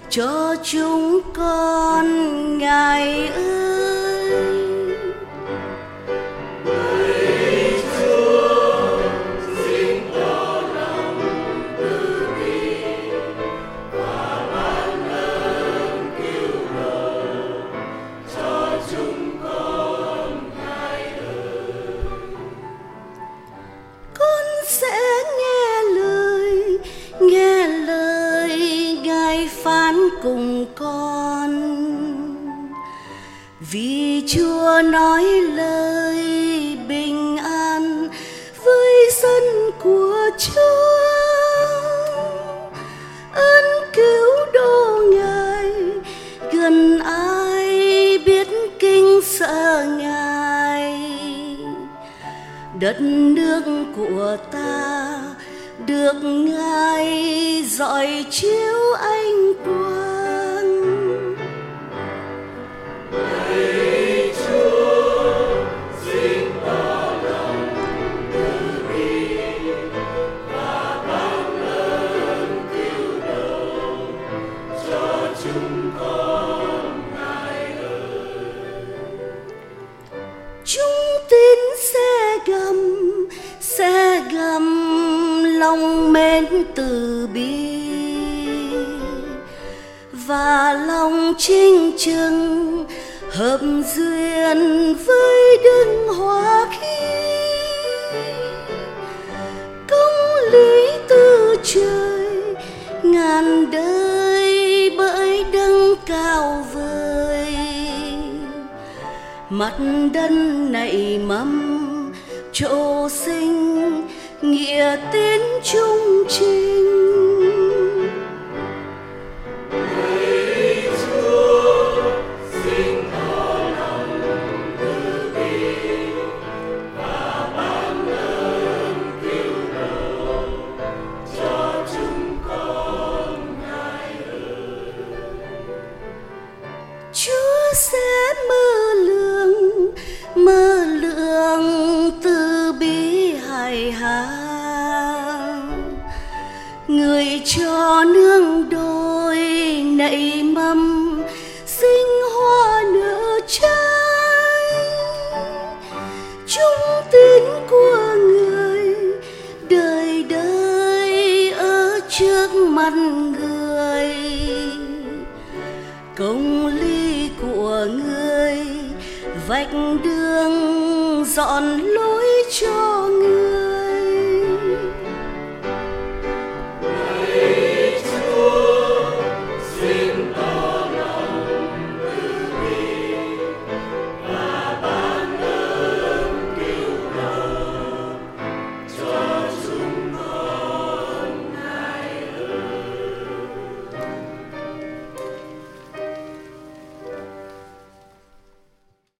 cho chúng con Ngài ơi. Cùng con vì Chúa nói lời bình an với dân của Chúa. Ơn cứu độ Ngài gần ai biết kính sợ Ngài. Đất nước của ta được Ngài rọi chiếu ánh quang. Lạy Chúa, xin tỏ lòng từ bi và ban ơn cứu độ cho chúng con Ngài ơi. Chúng tín sẽ gầm lòng mến từ bi và lòng chính chừng hợp duyên với Đức Hoa Khí. Công lý từ trời ngàn đời bởi Đấng cao vời. Mặt đất nảy mầm trổ sinh nghĩa tín trung trình. Lạy Chúa, xin tỏ lòng từ bi và ban ơn cứu độ cho chúng con Ngài ơi. Chúa sẽ mơ lượng từ bi hài hà, người cho nương đôi nảy mầm sinh hoa nở trái. Chúng tín của người đời đời ở trước mặt người. Công lý của người vạch đường dọn lối